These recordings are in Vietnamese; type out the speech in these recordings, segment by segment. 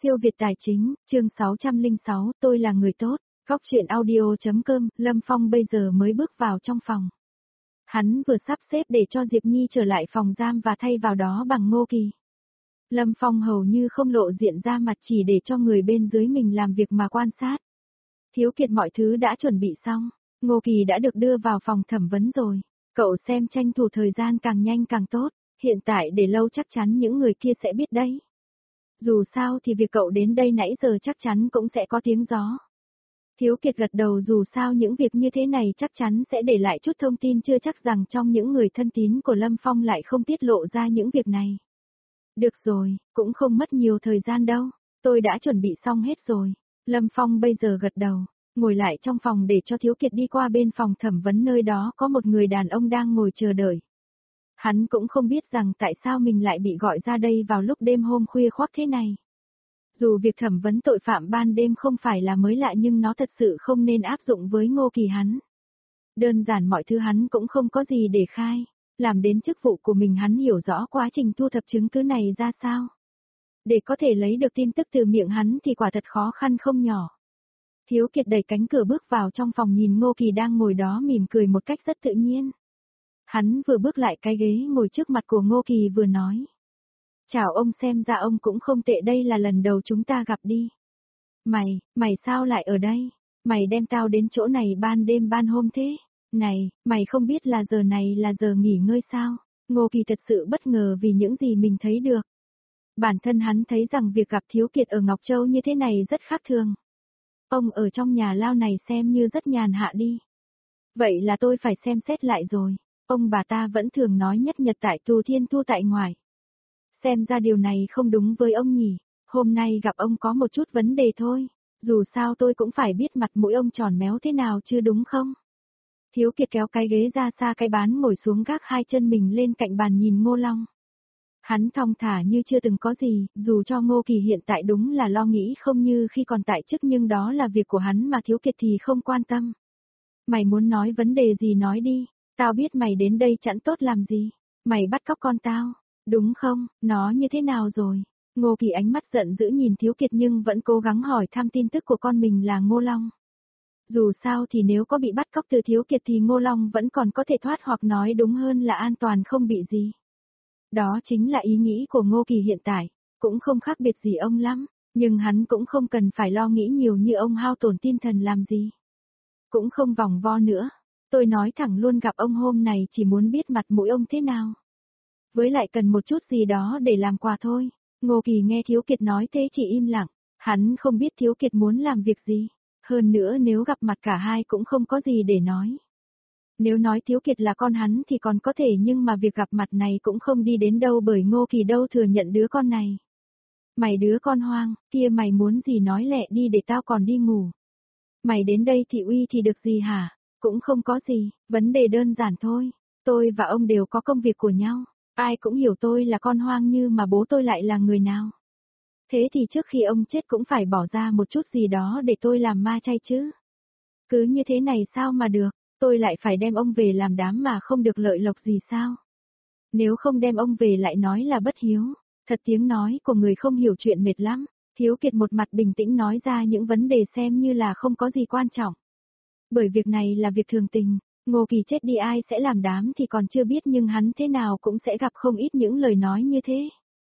Siêu Việt Tài Chính, chương 606, tôi là người tốt, góc chuyện audio.com, Lâm Phong bây giờ mới bước vào trong phòng. Hắn vừa sắp xếp để cho Diệp Nhi trở lại phòng giam và thay vào đó bằng Ngô Kỳ. Lâm Phong hầu như không lộ diện ra mặt chỉ để cho người bên dưới mình làm việc mà quan sát. Thiếu Kiệt mọi thứ đã chuẩn bị xong, Ngô Kỳ đã được đưa vào phòng thẩm vấn rồi. Cậu xem tranh thủ thời gian càng nhanh càng tốt, hiện tại để lâu chắc chắn những người kia sẽ biết đấy. Dù sao thì việc cậu đến đây nãy giờ chắc chắn cũng sẽ có tiếng gió. Thiếu Kiệt gật đầu, dù sao những việc như thế này chắc chắn sẽ để lại chút thông tin, chưa chắc rằng trong những người thân tín của Lâm Phong lại không tiết lộ ra những việc này. Được rồi, cũng không mất nhiều thời gian đâu, tôi đã chuẩn bị xong hết rồi. Lâm Phong bây giờ gật đầu, ngồi lại trong phòng để cho Thiếu Kiệt đi qua bên phòng thẩm vấn, nơi đó có một người đàn ông đang ngồi chờ đợi. Hắn cũng không biết rằng tại sao mình lại bị gọi ra đây vào lúc đêm hôm khuya khoắt thế này. Dù việc thẩm vấn tội phạm ban đêm không phải là mới lạ nhưng nó thật sự không nên áp dụng với Ngô Kỳ hắn. Đơn giản mọi thứ hắn cũng không có gì để khai, làm đến chức vụ của mình hắn hiểu rõ quá trình thu thập chứng cứ này ra sao. Để có thể lấy được tin tức từ miệng hắn thì quả thật khó khăn không nhỏ. Thiếu Kiệt đẩy cánh cửa bước vào trong phòng, nhìn Ngô Kỳ đang ngồi đó mỉm cười một cách rất tự nhiên. Hắn vừa bước lại cái ghế ngồi trước mặt của Ngô Kỳ vừa nói. Chào ông, xem ra ông cũng không tệ, đây là lần đầu chúng ta gặp đi. Mày sao lại ở đây? Mày đem tao đến chỗ này ban đêm ban hôm thế? Này, mày không biết là giờ này là giờ nghỉ ngơi sao? Ngô Kỳ thật sự bất ngờ vì những gì mình thấy được. Bản thân hắn thấy rằng việc gặp Thiếu Kiệt ở Ngọc Châu như thế này rất khác thường. Ông ở trong nhà lao này xem như rất nhàn hạ đi. Vậy là tôi phải xem xét lại rồi. Ông bà ta vẫn thường nói nhất nhật tại tù thiên thu tại ngoài. Xem ra điều này không đúng với ông nhỉ. Hôm nay gặp ông có một chút vấn đề thôi. Dù sao tôi cũng phải biết mặt mũi ông tròn méo thế nào chứ, đúng không? Thiếu Kiệt kéo cái ghế ra xa cái bàn, ngồi xuống gác hai chân mình lên cạnh bàn nhìn Ngô Long. Hắn thong thả như chưa từng có gì, dù cho Ngô Kỳ hiện tại đúng là lo nghĩ không như khi còn tại chức, nhưng đó là việc của hắn mà Thiếu Kiệt thì không quan tâm. Mày muốn nói vấn đề gì nói đi, tao biết mày đến đây chẵn tốt làm gì. Mày bắt cóc con tao, đúng không, nó như thế nào rồi? Ngô Kỳ ánh mắt giận dữ nhìn Thiếu Kiệt nhưng vẫn cố gắng hỏi thăm tin tức của con mình là Ngô Long. Dù sao thì nếu có bị bắt cóc từ Thiếu Kiệt thì Ngô Long vẫn còn có thể thoát, hoặc nói đúng hơn là an toàn không bị gì. Đó chính là ý nghĩ của Ngô Kỳ hiện tại, cũng không khác biệt gì ông lắm, nhưng hắn cũng không cần phải lo nghĩ nhiều như ông, hao tổn tinh thần làm gì. Cũng không vòng vo nữa, tôi nói thẳng luôn, gặp ông hôm này chỉ muốn biết mặt mũi ông thế nào. Với lại cần một chút gì đó để làm quà thôi. Ngô Kỳ nghe Thiếu Kiệt nói thế chỉ im lặng, hắn không biết Thiếu Kiệt muốn làm việc gì. Hơn nữa nếu gặp mặt cả hai cũng không có gì để nói. Nếu nói Thiếu Kiệt là con hắn thì còn có thể, nhưng mà việc gặp mặt này cũng không đi đến đâu, bởi Ngô Kỳ đâu thừa nhận đứa con này. Mày đứa con hoang, kia mày muốn gì nói lẹ đi để tao còn đi ngủ. Mày đến đây thị uy thì được gì hả? Cũng không có gì, vấn đề đơn giản thôi. Tôi và ông đều có công việc của nhau. Ai cũng hiểu tôi là con hoang, như mà bố tôi lại là người nào. Thế thì trước khi ông chết cũng phải bỏ ra một chút gì đó để tôi làm ma chay chứ. Cứ như thế này sao mà được, tôi lại phải đem ông về làm đám mà không được lợi lộc gì sao? Nếu không đem ông về lại nói là bất hiếu. Thật, tiếng nói của người không hiểu chuyện mệt lắm. Thiếu Kiệt một mặt bình tĩnh nói ra những vấn đề xem như là không có gì quan trọng. Bởi việc này là việc thường tình, Ngô Kỳ chết đi ai sẽ làm đám thì còn chưa biết, nhưng hắn thế nào cũng sẽ gặp không ít những lời nói như thế.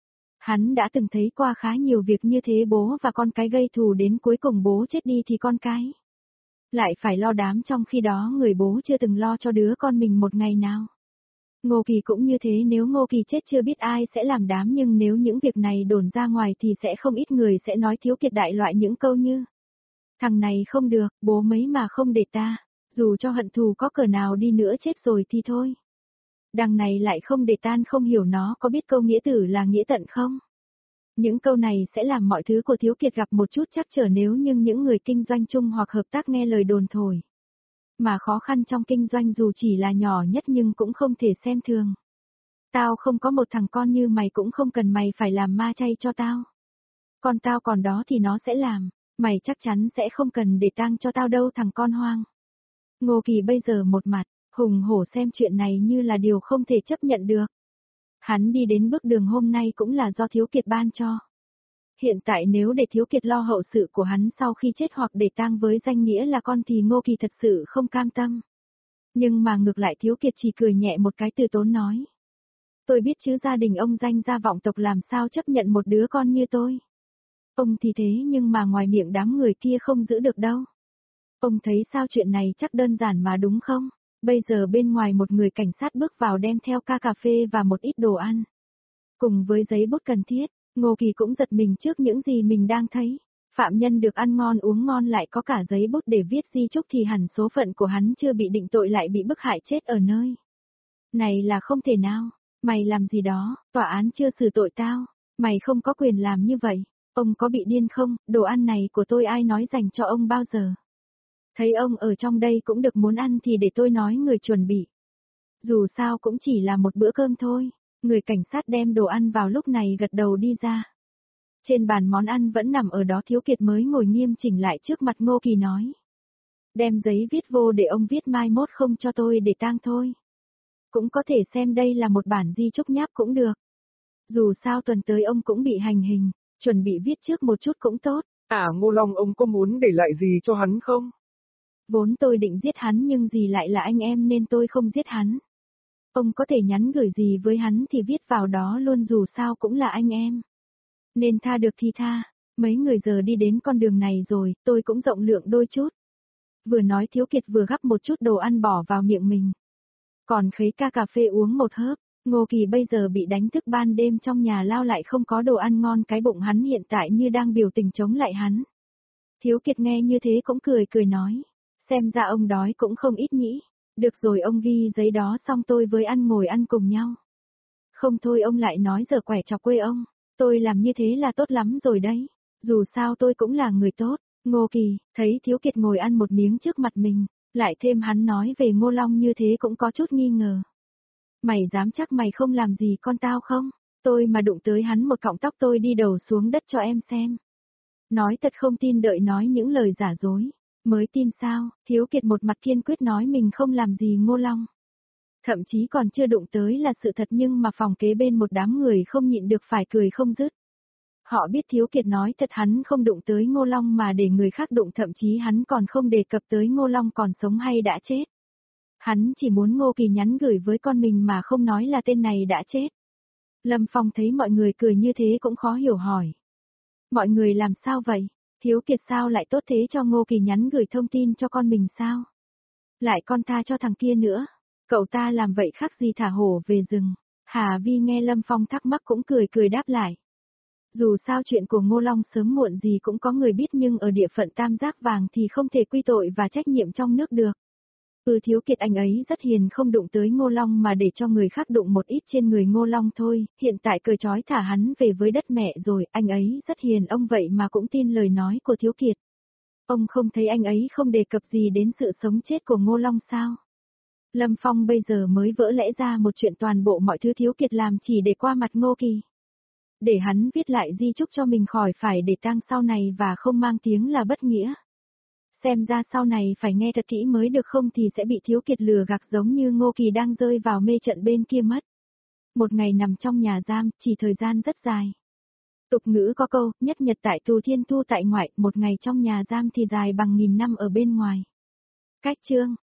Hắn đã từng thấy qua khá nhiều việc như thế, bố và con cái gây thù đến cuối cùng bố chết đi thì con cái lại phải lo đám, trong khi đó người bố chưa từng lo cho đứa con mình một ngày nào. Ngô Kỳ cũng như thế, nếu Ngô Kỳ chết chưa biết ai sẽ làm đám, nhưng nếu những việc này đồn ra ngoài thì sẽ không ít người sẽ nói Thiếu Kiệt đại loại những câu như: thằng này không được, bố mấy mà không để ta, dù cho hận thù có cỡ nào đi nữa chết rồi thì thôi. Đằng này lại không để tan, không hiểu nó có biết câu nghĩa tử là nghĩa tận không? Những câu này sẽ làm mọi thứ của Thiếu Kiệt gặp một chút trắc trở, nếu nhưng những người kinh doanh chung hoặc hợp tác nghe lời đồn thổi. Mà khó khăn trong kinh doanh dù chỉ là nhỏ nhất nhưng cũng không thể xem thường. Tao không có một thằng con như mày, cũng không cần mày phải làm ma chay cho tao. Con tao còn đó thì nó sẽ làm, mày chắc chắn sẽ không cần để tang cho tao đâu, thằng con hoang. Ngô Kỳ bây giờ một mặt hùng hổ xem chuyện này như là điều không thể chấp nhận được. Hắn đi đến bước đường hôm nay cũng là do Thiếu Kiệt ban cho. Hiện tại nếu để Thiếu Kiệt lo hậu sự của hắn sau khi chết hoặc để tang với danh nghĩa là con thì Ngô Kỳ thật sự không cam tâm. Nhưng mà ngược lại Thiếu Kiệt chỉ cười nhẹ một cái từ tốn nói. Tôi biết chứ gia đình ông danh gia vọng tộc làm sao chấp nhận một đứa con như tôi. Ông thì thế nhưng mà ngoài miệng đám người kia không giữ được đâu. Ông thấy sao chuyện này chắc đơn giản mà đúng không? Bây giờ bên ngoài một người cảnh sát bước vào đem theo ca cà phê và một ít đồ ăn. Cùng với giấy bút cần thiết, Ngô Kỳ cũng giật mình trước những gì mình đang thấy. Phạm nhân được ăn ngon uống ngon lại có cả giấy bút để viết di chúc thì hẳn số phận của hắn chưa bị định tội lại bị bức hại chết ở nơi. Này là không thể nào, mày làm gì đó, tòa án chưa xử tội tao, mày không có quyền làm như vậy, ông có bị điên không, đồ ăn này của tôi ai nói dành cho ông bao giờ. Thấy ông ở trong đây cũng được muốn ăn thì để tôi nói người chuẩn bị. Dù sao cũng chỉ là một bữa cơm thôi, người cảnh sát đem đồ ăn vào lúc này gật đầu đi ra. Trên bàn món ăn vẫn nằm ở đó Thiếu Kiệt mới ngồi nghiêm chỉnh lại trước mặt Ngô Kỳ nói. Đem giấy viết vô để ông viết mai mốt không cho tôi để tang thôi. Cũng có thể xem đây là một bản di chúc nháp cũng được. Dù sao tuần tới ông cũng bị hành hình, chuẩn bị viết trước một chút cũng tốt. À Ngô Long ông có muốn để lại gì cho hắn không? Vốn tôi định giết hắn nhưng gì lại là anh em nên tôi không giết hắn. Ông có thể nhắn gửi gì với hắn thì viết vào đó luôn dù sao cũng là anh em. Nên tha được thì tha, mấy người giờ đi đến con đường này rồi, tôi cũng rộng lượng đôi chút. Vừa nói Thiếu Kiệt vừa gắp một chút đồ ăn bỏ vào miệng mình. Còn khấy ca cà phê uống một hớp, Ngô Kỳ bây giờ bị đánh thức ban đêm trong nhà lao lại không có đồ ăn ngon cái bụng hắn hiện tại như đang biểu tình chống lại hắn. Thiếu Kiệt nghe như thế cũng cười cười nói, xem ra ông đói cũng không ít nhỉ. Được rồi ông ghi giấy đó xong tôi với ăn ngồi ăn cùng nhau. Không thôi ông lại nói giờ quẻ chọc quê ông, tôi làm như thế là tốt lắm rồi đấy, dù sao tôi cũng là người tốt. Ngô Kỳ, thấy Thiếu Kiệt ngồi ăn một miếng trước mặt mình, lại thêm hắn nói về Ngô Long như thế cũng có chút nghi ngờ. Mày dám chắc mày không làm gì con tao không? Tôi mà đụng tới hắn một cọng tóc tôi đi đầu xuống đất cho em xem. Nói thật không tin đợi nói những lời giả dối. Mới tin sao, Thiếu Kiệt một mặt kiên quyết nói mình không làm gì Ngô Long. Thậm chí còn chưa đụng tới là sự thật nhưng mà phòng kế bên một đám người không nhịn được phải cười không dứt. Họ biết Thiếu Kiệt nói thật hắn không đụng tới Ngô Long mà để người khác đụng thậm chí hắn còn không đề cập tới Ngô Long còn sống hay đã chết. Hắn chỉ muốn Ngô Kỳ nhắn gửi với con mình mà không nói là tên này đã chết. Lâm Phong thấy mọi người cười như thế cũng khó hiểu hỏi. Mọi người làm sao vậy? Thiếu Kiệt sao lại tốt thế cho Ngô Kỳ nhắn gửi thông tin cho con mình sao? Lại con tha cho thằng kia nữa. Cậu ta làm vậy khác gì thả hổ về rừng. Hà Vi nghe Lâm Phong thắc mắc cũng cười cười đáp lại. Dù sao chuyện của Ngô Long sớm muộn gì cũng có người biết nhưng ở địa phận Tam Giác Vàng thì không thể quy tội và trách nhiệm trong nước được. Thiếu Kiệt anh ấy rất hiền không đụng tới Ngô Long mà để cho người khác đụng một ít trên người Ngô Long thôi, hiện tại cởi trói thả hắn về với đất mẹ rồi, anh ấy rất hiền ông vậy mà cũng tin lời nói của Thiếu Kiệt. Ông không thấy anh ấy không đề cập gì đến sự sống chết của Ngô Long sao? Lâm Phong bây giờ mới vỡ lẽ ra một chuyện toàn bộ mọi thứ Thiếu Kiệt làm chỉ để qua mặt Ngô Kỳ. Để hắn viết lại di chúc cho mình khỏi phải để tang sau này và không mang tiếng là bất nghĩa. Xem ra sau này phải nghe thật kỹ mới được không thì sẽ bị Thiếu Kiệt lừa gạt giống như Ngô Kỳ đang rơi vào mê trận bên kia mất. Một ngày nằm trong nhà giam, chỉ thời gian rất dài. Tục ngữ có câu, nhất nhật tại tù thiên thu tại ngoại, một ngày trong nhà giam thì dài bằng 1000 năm ở bên ngoài. Cách chương